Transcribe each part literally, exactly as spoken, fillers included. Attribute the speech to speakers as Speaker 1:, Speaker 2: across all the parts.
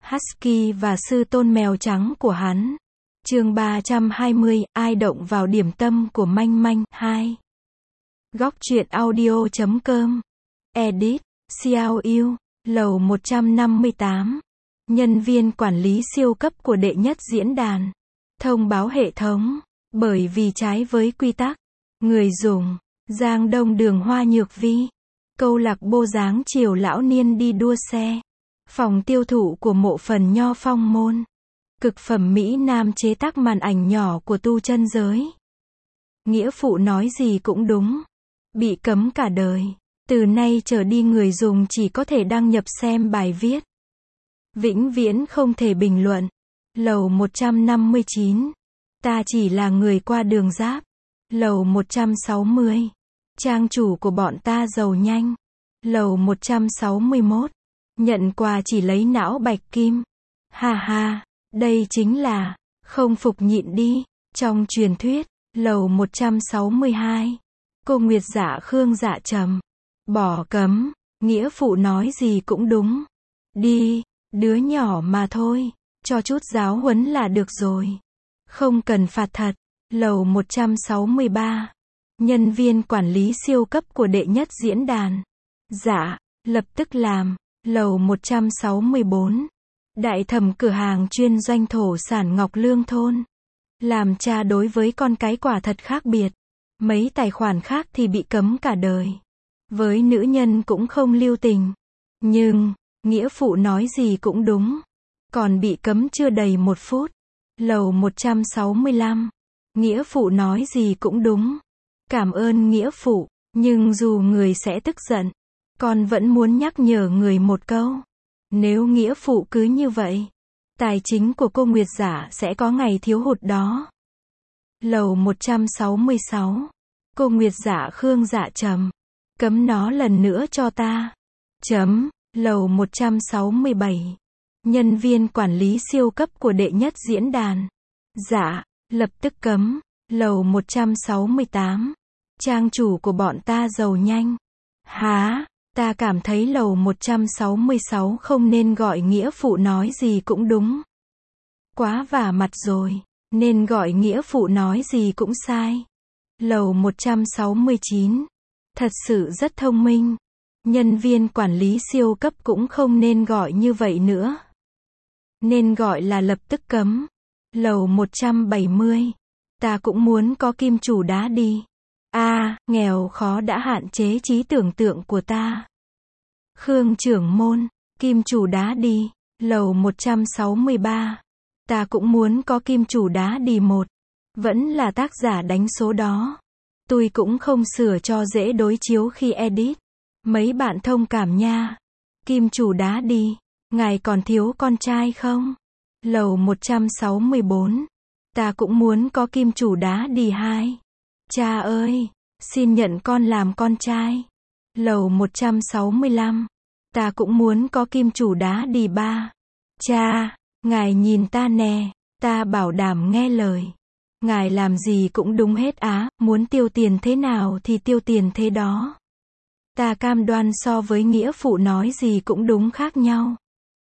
Speaker 1: Husky và sư tôn mèo trắng của hắn. Chương ba trăm hai mươi, ai động vào điểm tâm của Manh Manh, hai. Góc truyện audio chấm com. Edit, Xiao Yu, lầu một trăm năm mươi tám. Nhân viên quản lý siêu cấp của đệ nhất diễn đàn. Thông báo hệ thống. Bởi vì trái với quy tắc. Người dùng. Giang Đông đường Hoa Nhược Vi. Câu lạc bộ dáng chiều lão niên đi đua xe. Phòng tiêu thụ của mộ phần Nho Phong Môn. Cực phẩm Mỹ Nam chế tác màn ảnh nhỏ của tu chân giới. Nghĩa phụ nói gì cũng đúng. Bị cấm cả đời. Từ nay trở đi người dùng chỉ có thể đăng nhập xem bài viết. Vĩnh viễn không thể bình luận. Lầu một trăm năm mươi chín. Ta chỉ là người qua đường giáp. Lầu một trăm sáu mươi. Trang chủ của bọn ta giàu nhanh. Lầu một trăm sáu mươi mốt. Nhận quà chỉ lấy não bạch kim. Ha ha, đây chính là không phục nhịn đi. Trong truyền thuyết, lầu một trăm sáu mươi hai. Cô Nguyệt Dạ Khương Dạ Trầm. Bỏ cấm, nghĩa phụ nói gì cũng đúng. Đi, đứa nhỏ mà thôi, cho chút giáo huấn là được rồi. Không cần phạt thật. Lầu một trăm sáu mươi ba. Nhân viên quản lý siêu cấp của đệ nhất diễn đàn. Dạ, lập tức làm. Lầu một trăm sáu mươi bốn. Đại thẩm cửa hàng chuyên doanh thổ sản Ngọc Lương Thôn. Làm cha đối với con cái quả thật khác biệt. Mấy tài khoản khác thì bị cấm cả đời. Với nữ nhân cũng không lưu tình. Nhưng, nghĩa phụ nói gì cũng đúng. Còn bị cấm chưa đầy một phút. Lầu một trăm sáu mươi lăm. Nghĩa phụ nói gì cũng đúng. Cảm ơn nghĩa phụ, nhưng dù người sẽ tức giận, con vẫn muốn nhắc nhở người một câu. Nếu nghĩa phụ cứ như vậy, tài chính của cô Nguyệt Giả sẽ có ngày thiếu hụt đó. Lầu một trăm sáu mươi sáu. Cô Nguyệt Giả Khương Dạ Trầm. Cấm nó lần nữa cho ta. Chấm. Lầu một trăm sáu mươi bảy. Nhân viên quản lý siêu cấp của đệ nhất diễn đàn. Dạ, lập tức cấm. Lầu một trăm sáu mươi tám. Trang chủ của bọn ta giàu nhanh. Hả? Ta cảm thấy lầu một trăm sáu mươi sáu không nên gọi nghĩa phụ nói gì cũng đúng. Quá vả mặt rồi. Nên gọi nghĩa phụ nói gì cũng sai. Lầu một trăm sáu mươi chín. Thật sự rất thông minh. Nhân viên quản lý siêu cấp cũng không nên gọi như vậy nữa. Nên gọi là lập tức cấm. Lầu một trăm bảy mươi. Ta cũng muốn có kim chủ đá đi. A, à, nghèo khó đã hạn chế trí tưởng tượng của ta. Khương trưởng môn, kim chủ đá đi. Lầu một trăm sáu mươi ba. Ta cũng muốn có kim chủ đá đi một. Vẫn là tác giả đánh số đó. Tôi cũng không sửa cho dễ đối chiếu khi edit. Mấy bạn thông cảm nha. Kim chủ đá đi. Ngài còn thiếu con trai không? Lầu một trăm sáu mươi bốn. Ta cũng muốn có kim chủ đá đi hai. Cha ơi, xin nhận con làm con trai. Lầu một trăm sáu mươi lăm. Ta cũng muốn có kim chủ đá đi ba. Cha, ngài nhìn ta nè, ta bảo đảm nghe lời. Ngài làm gì cũng đúng hết á, muốn tiêu tiền thế nào thì tiêu tiền thế đó. Ta cam đoan so với nghĩa phụ nói gì cũng đúng khác nhau.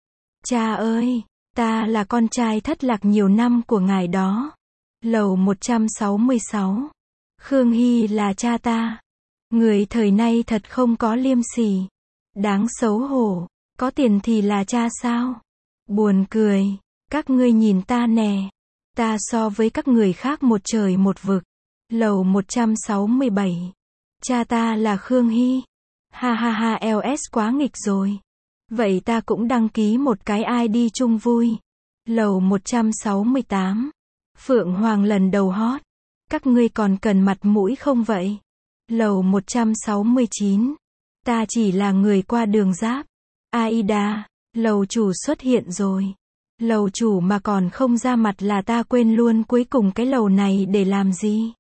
Speaker 1: Cha ơi, ta là con trai thất lạc nhiều năm của ngài đó. Lầu một trăm sáu mươi sáu. Khương Hy là cha ta. Người thời nay thật không có liêm sỉ. Đáng xấu hổ. Có tiền thì là cha sao? Buồn cười. Các ngươi nhìn ta nè. Ta so với các người khác một trời một vực. Lầu một trăm sáu mươi bảy. Cha ta là Khương Hy. Ha ha ha, lờ ét quá nghịch rồi. Vậy ta cũng đăng ký một cái i đê chung vui. Lầu một trăm sáu mươi tám. Phượng Hoàng lần đầu hot. Các ngươi còn cần mặt mũi không vậy? Lầu một trăm sáu mươi chín. Ta chỉ là người qua đường giáp. Aida, lầu chủ xuất hiện rồi. Lầu chủ mà còn không ra mặt là ta quên luôn cuối cùng cái lầu này để làm gì.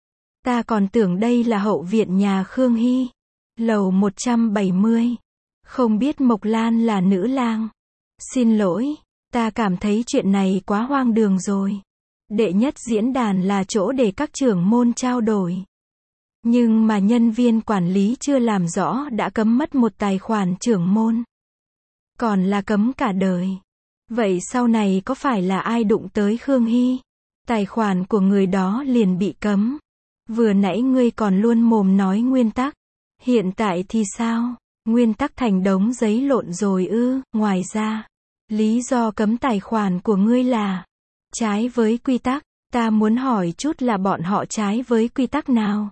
Speaker 1: Ta còn tưởng đây là hậu viện nhà Khương Hy. Lầu một trăm bảy mươi. Không biết Mộc Lan là nữ lang. Xin lỗi, ta cảm thấy chuyện này quá hoang đường rồi. Đệ nhất diễn đàn là chỗ để các trưởng môn trao đổi. Nhưng mà nhân viên quản lý chưa làm rõ đã cấm mất một tài khoản trưởng môn. Còn là cấm cả đời. Vậy sau này có phải là ai đụng tới Khương Hy, tài khoản của người đó liền bị cấm? Vừa nãy ngươi còn luôn mồm nói nguyên tắc. Hiện tại thì sao? Nguyên tắc thành đống giấy lộn rồi ư? Ngoài ra, lý do cấm tài khoản của ngươi là trái với quy tắc. Ta muốn hỏi chút là bọn họ trái với quy tắc nào?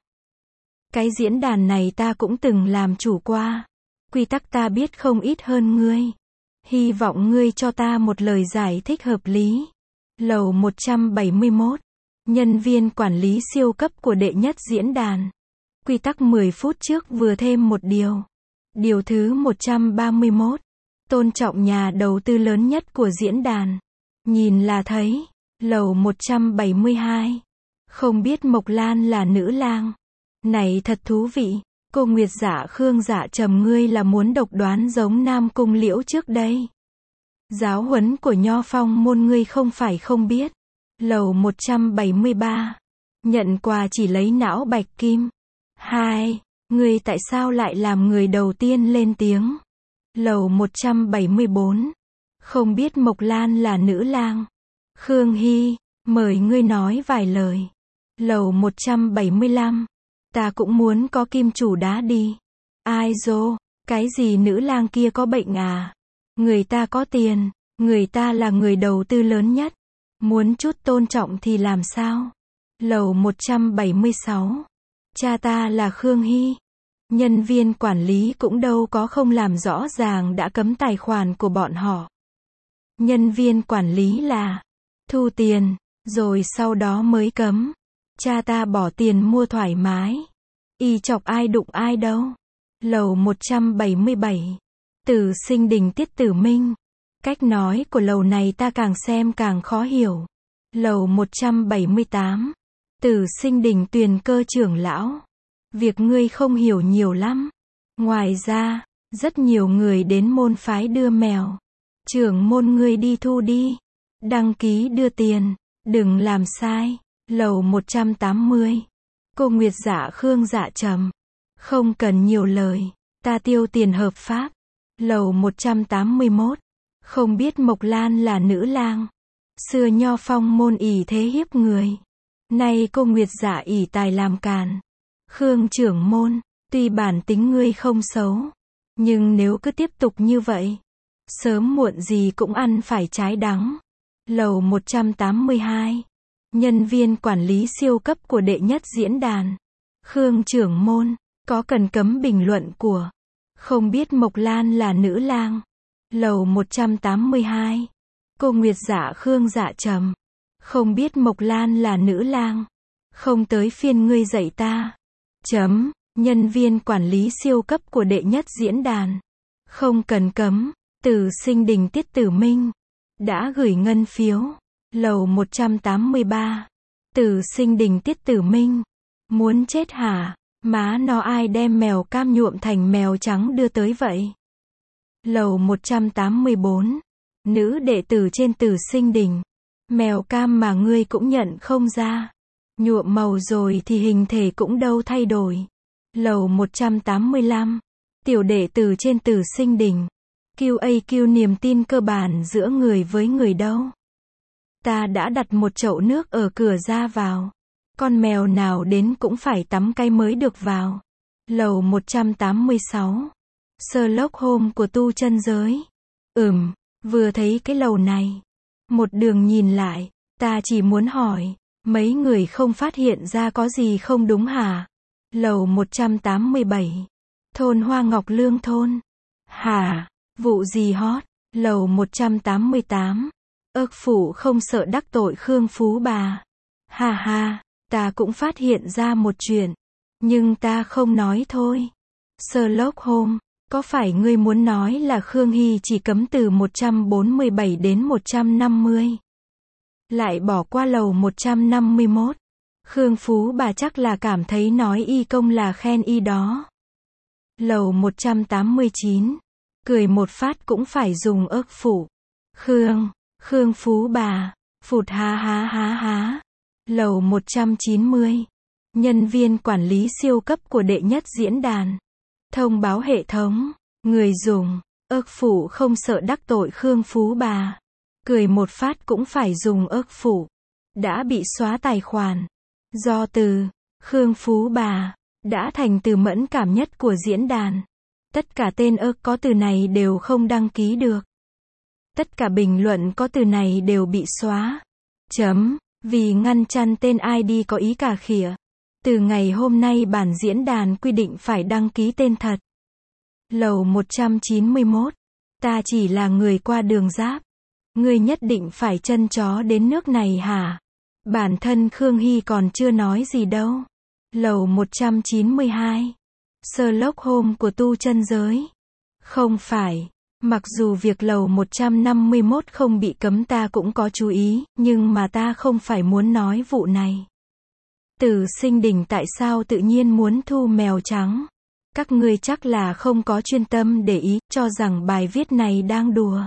Speaker 1: Cái diễn đàn này ta cũng từng làm chủ qua. Quy tắc ta biết không ít hơn ngươi. Hy vọng ngươi cho ta một lời giải thích hợp lý. Lầu một trăm bảy mươi mốt. Nhân viên quản lý siêu cấp của đệ nhất diễn đàn. Quy tắc mười phút trước vừa thêm một điều. Điều thứ một trăm ba mươi mốt. Tôn trọng nhà đầu tư lớn nhất của diễn đàn. Nhìn là thấy. Lầu một trăm bảy mươi hai. Không biết Mộc Lan là nữ lang. Này thật thú vị. Cô Nguyệt Dạ Khương Dạ Trầm ngươi là muốn độc đoán giống Nam Cung Liễu trước đây. Giáo huấn của Nho Phong môn ngươi không phải không biết. Lầu một trăm bảy mươi ba. Nhận quà chỉ lấy não bạch kim. Hai. Ngươi tại sao lại làm người đầu tiên lên tiếng? Lầu một trăm bảy mươi bốn. Không biết Mộc Lan là nữ lang. Khương Hy, mời ngươi nói vài lời. Lầu một trăm bảy mươi lăm. Ta cũng muốn có kim chủ đá đi. Ai dô, cái gì nữ lang kia có bệnh à? Người ta có tiền, người ta là người đầu tư lớn nhất. Muốn chút tôn trọng thì làm sao? Lầu một trăm bảy mươi sáu. Cha ta là Khương Hy. Nhân viên quản lý cũng đâu có không làm rõ ràng đã cấm tài khoản của bọn họ. Nhân viên quản lý là thu tiền, rồi sau đó mới cấm. Cha ta bỏ tiền mua thoải mái. Y chọc ai đụng ai đâu. Lầu một trăm bảy mươi bảy. Tử Sinh Đình Tiết Tử Minh. Cách nói của lầu này ta càng xem càng khó hiểu. Lầu một trăm bảy mươi tám. Tử Sinh Đình Tuyền Cơ trưởng lão. Việc ngươi không hiểu nhiều lắm. Ngoài ra, rất nhiều người đến môn phái đưa mèo. Trưởng môn ngươi đi thu đi. Đăng ký đưa tiền. Đừng làm sai. Lầu một trăm tám mươi. Cô Nguyệt Dạ Khương Dạ Trầm. Không cần nhiều lời. Ta tiêu tiền hợp pháp. Lầu một trăm tám mươi mốt. Không biết Mộc Lan là nữ lang. Xưa Nho Phong môn ỷ thế hiếp người. Nay cô Nguyệt Dạ ỷ tài làm càn. Khương trưởng môn, tuy bản tính ngươi không xấu, nhưng nếu cứ tiếp tục như vậy, sớm muộn gì cũng ăn phải trái đắng. Lầu một trăm tám mươi hai. Nhân viên quản lý siêu cấp của đệ nhất diễn đàn. Khương trưởng môn, có cần cấm bình luận của không biết Mộc Lan là nữ lang. Lầu một trăm tám mươi hai. Cô Nguyệt Dạ Khương Dạ Trầm. Không biết Mộc Lan là nữ lang. Không tới phiên ngươi dạy ta. Chấm. Nhân viên quản lý siêu cấp của đệ nhất diễn đàn. Không cần cấm. Tử Sinh Đình Tiết Tử Minh. Đã gửi ngân phiếu. Lầu một trăm tám mươi ba. Tử Sinh Đình Tiết Tử Minh. Muốn chết hả? Má nó ai đem mèo cam nhuộm thành mèo trắng đưa tới vậy? Lầu một trăm tám mươi bốn. Nữ đệ tử trên Tử Sinh Đình. Mèo cam mà ngươi cũng nhận không ra. Nhuộm màu rồi thì hình thể cũng đâu thay đổi. Lầu một trăm tám mươi lăm. Tiểu đệ tử trên Tử Sinh Đình. quy a quy niềm tin cơ bản giữa người với người đâu. Ta đã đặt một chậu nước ở cửa ra vào. Con mèo nào đến cũng phải tắm cái mới được vào. Lầu một trăm tám mươi sáu. Sherlock Holmes của tu chân giới. Ừm, vừa thấy cái lầu này. Một đường nhìn lại, ta chỉ muốn hỏi, mấy người không phát hiện ra có gì không đúng hả? Lầu một trăm tám mươi bảy. Thôn Hoa Ngọc Lương thôn. Hả? Vụ gì hot? Lầu một trăm tám mươi tám. Ức phủ không sợ đắc tội Khương Phú Bà. Ha ha, ta cũng phát hiện ra một chuyện. Nhưng ta không nói thôi. Sherlock Holmes, có phải ngươi muốn nói là Khương Hy chỉ cấm từ một trăm bốn mươi bảy đến một trăm năm mươi? Lại bỏ qua lầu một trăm năm mươi mốt. Khương Phú Bà chắc là cảm thấy nói y công là khen y đó. Lầu một trăm tám mươi chín. Cười một phát cũng phải dùng ức phủ. Khương, Khương Phú Bà, phụt ha ha ha ha. Lầu một trăm chín mươi. Nhân viên quản lý siêu cấp của đệ nhất diễn đàn. Thông báo hệ thống. Người dùng, ức phủ không sợ đắc tội Khương Phú Bà. cười một phát cũng phải dùng ức phụ. Đã bị xóa tài khoản. Do từ Khương Phú Bà đã thành từ mẫn cảm nhất của diễn đàn. Tất cả tên ức có từ này đều không đăng ký được. Tất cả bình luận có từ này đều bị xóa. Chấm. Vì ngăn chặn tên i đê có ý cà khịa. Từ ngày hôm nay bản diễn đàn quy định phải đăng ký tên thật. Lầu một trăm chín mươi mốt. Ta chỉ là người qua đường giáp. Ngươi nhất định phải chân chó đến nước này hả? Bản thân Khương Hy còn chưa nói gì đâu. Lầu một trăm chín mươi hai. Sherlock Holmes của tu chân giới. Không phải. Mặc dù việc lầu một trăm năm mươi mốt không bị cấm ta cũng có chú ý, nhưng mà ta không phải muốn nói vụ này. Từ Sinh Đình tại sao tự nhiên muốn thu mèo trắng? Các ngươi chắc là không có chuyên tâm để ý, cho rằng bài viết này đang đùa.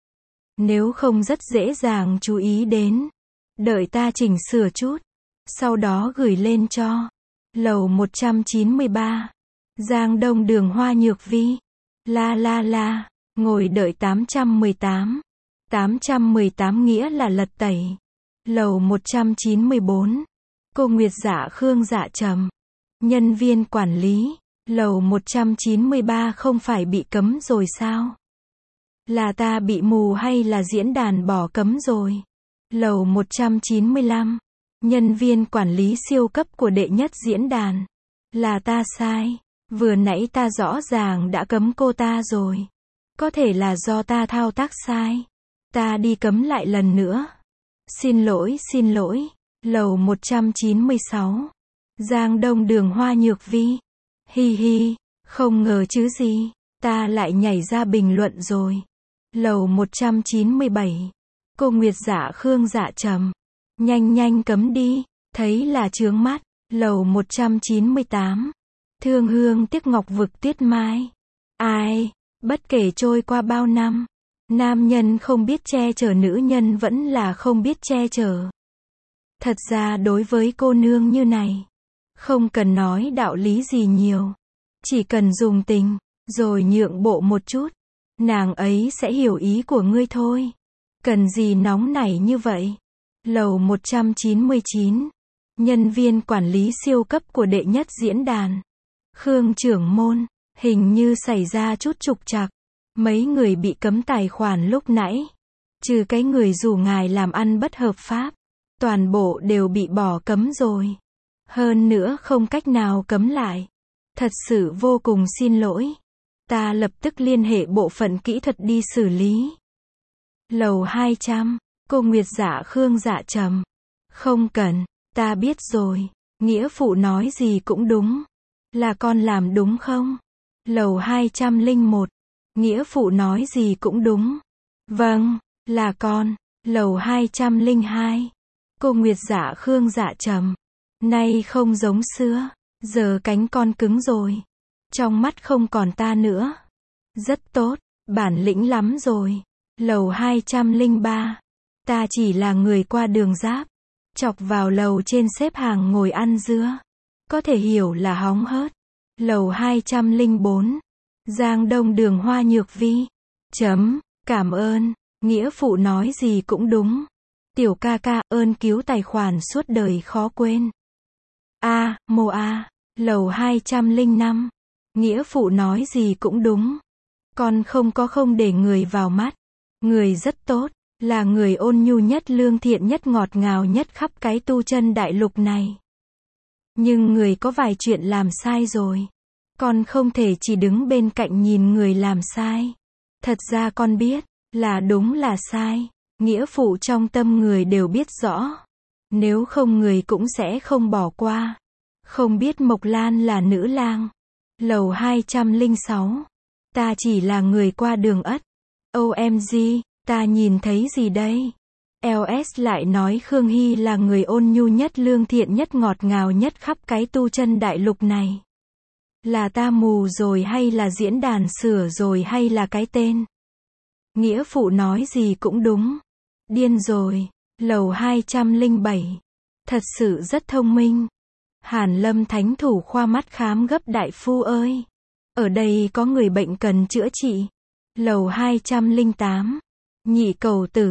Speaker 1: Nếu không rất dễ dàng chú ý đến. Đợi ta chỉnh sửa chút. Sau đó gửi lên cho. Lầu một trăm chín mươi ba. Giang Đông đường Hoa Nhược Vi. La la la. Ngồi đợi tám trăm mười tám. tám trăm mười tám nghĩa là lật tẩy. Lầu một trăm chín mươi bốn. Cô Nguyệt Dạ Khương Dạ Trầm. Nhân viên quản lý. Lầu một trăm chín mươi ba không phải bị cấm rồi sao? Là ta bị mù hay là diễn đàn bỏ cấm rồi? Lầu một trăm chín mươi lăm. Nhân viên quản lý siêu cấp của đệ nhất diễn đàn. Là ta sai. Vừa nãy ta rõ ràng đã cấm cô ta rồi. Có thể là do ta thao tác sai. Ta đi cấm lại lần nữa. Xin lỗi, xin lỗi. Lầu một trăm chín mươi sáu. Giang Đông đường Hoa Nhược Vi. Hi hi, không ngờ chứ gì. Ta lại nhảy ra bình luận rồi. Lầu một trăm chín mươi bảy. Cô Nguyệt Dạ Khương Dạ Trầm. Nhanh nhanh cấm đi. Thấy là chướng mắt. Lầu một trăm chín mươi tám. Thương hương tiếc ngọc vực tuyết mai. Ai, bất kể trôi qua bao năm. Nam nhân không biết che chở nữ nhân vẫn là không biết che chở. Thật ra đối với cô nương như này. Không cần nói đạo lý gì nhiều. Chỉ cần dùng tình. Rồi nhượng bộ một chút. Nàng ấy sẽ hiểu ý của ngươi thôi. Cần gì nóng nảy như vậy? Lầu một trăm chín mươi chín. Nhân viên quản lý siêu cấp của đệ nhất diễn đàn. Khương trưởng môn. Hình như xảy ra chút trục trặc. Mấy người bị cấm tài khoản lúc nãy. Trừ cái người rủ ngài làm ăn bất hợp pháp. Toàn bộ đều bị bỏ cấm rồi. Hơn nữa không cách nào cấm lại. Thật sự vô cùng xin lỗi. Ta lập tức liên hệ bộ phận kỹ thuật đi xử lý. Lầu hai trăm. Cô Nguyệt Dạ Khương Dạ Trầm. Không cần. Ta biết rồi. Nghĩa phụ nói gì cũng đúng. Là con làm đúng không? Lầu hai trăm lẻ một. Nghĩa phụ nói gì cũng đúng. Vâng, là con. Lầu hai trăm lẻ hai. Cô Nguyệt Dạ Khương Dạ Trầm. Nay không giống xưa. Giờ cánh con cứng rồi. Trong mắt không còn ta nữa. Rất tốt. Bản lĩnh lắm rồi. Lầu hai trăm lẻ ba. Ta chỉ là người qua đường giáp. Chọc vào lầu trên xếp hàng ngồi ăn dưa. Có thể hiểu là hóng hớt. Lầu hai trăm lẻ bốn. Giang Đông đường Hoa Nhược Vi. Chấm. Cảm ơn. Nghĩa phụ nói gì cũng đúng. Tiểu ca ca ơn cứu tài khoản suốt đời khó quên. A, mô A. Lầu hai trăm lẻ năm. Nghĩa phụ nói gì cũng đúng. Con không có không để người vào mắt. Người rất tốt. Là người ôn nhu nhất lương thiện nhất ngọt ngào nhất khắp cái tu chân đại lục này. Nhưng người có vài chuyện làm sai rồi. Con không thể chỉ đứng bên cạnh nhìn người làm sai. Thật ra con biết, là đúng là sai. Nghĩa phụ trong tâm người đều biết rõ. Nếu không người cũng sẽ không bỏ qua. Không biết Mộc Lan là nữ lang. Lầu hai trăm lẻ sáu. Ta chỉ là người qua đường ất. ô em giê, ta nhìn thấy gì đây? lờ ét lại nói Khương Hy là người ôn nhu nhất lương thiện nhất ngọt ngào nhất khắp cái tu chân đại lục này. Là ta mù rồi hay là diễn đàn sửa rồi hay là cái tên? Nghĩa phụ nói gì cũng đúng. Điên rồi. Lầu hai trăm lẻ bảy. Thật sự rất thông minh. Hàn Lâm thánh thủ khoa mắt khám gấp đại phu ơi. Ở đây có người bệnh cần chữa trị. Lầu hai trăm lẻ tám. Nhị cầu tử.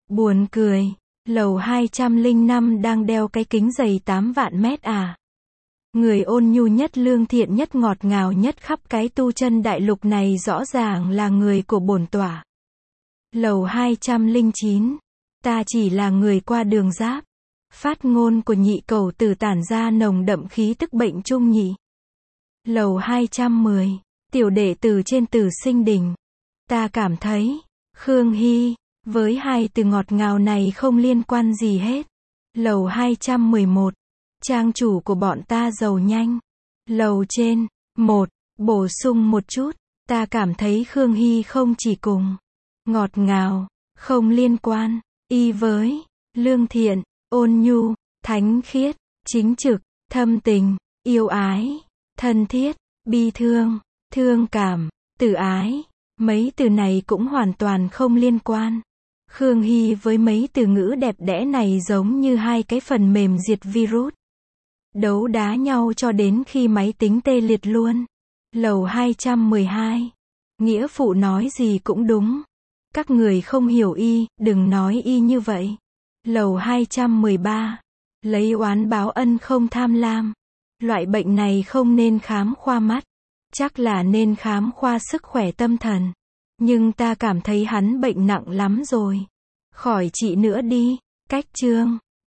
Speaker 1: Buồn cười, lầu hai trăm linh năm đang đeo cái kính dày tám vạn mét à? Người ôn nhu nhất, lương thiện nhất, ngọt ngào nhất khắp cái tu chân đại lục này rõ ràng là người của bổn tọa. Lầu hai trăm linh chín, ta chỉ là người qua đường giáp. Phát ngôn của nhị cầu tử tản ra nồng đậm khí tức bệnh trung nhị. Lầu hai trăm mười, tiểu đệ tử trên Tử Sinh Đình. Ta cảm thấy, Khương Hy, với hai từ ngọt ngào này không liên quan gì hết. Lầu hai trăm mười một, trang chủ của bọn ta giàu nhanh. Lầu trên, một, bổ sung một chút, ta cảm thấy Khương Hy không chỉ cùng ngọt ngào, không liên quan, y với lương thiện, ôn nhu, thánh khiết, chính trực, thâm tình, yêu ái, thân thiết, bi thương, thương cảm, từ ái. Mấy từ này cũng hoàn toàn không liên quan. Khương Hy với mấy từ ngữ đẹp đẽ này giống như hai cái phần mềm diệt virus. Đấu đá nhau cho đến khi máy tính tê liệt luôn. Lầu hai trăm mười hai. Nghĩa phụ nói gì cũng đúng. Các người không hiểu y, đừng nói y như vậy. Lầu hai trăm mười ba. Lấy oán báo ân không tham lam. Loại bệnh này không nên khám khoa mắt. Chắc là nên khám khoa sức khỏe tâm thần. Nhưng ta cảm thấy hắn bệnh nặng lắm rồi. Khỏi trị nữa đi. Cách chương.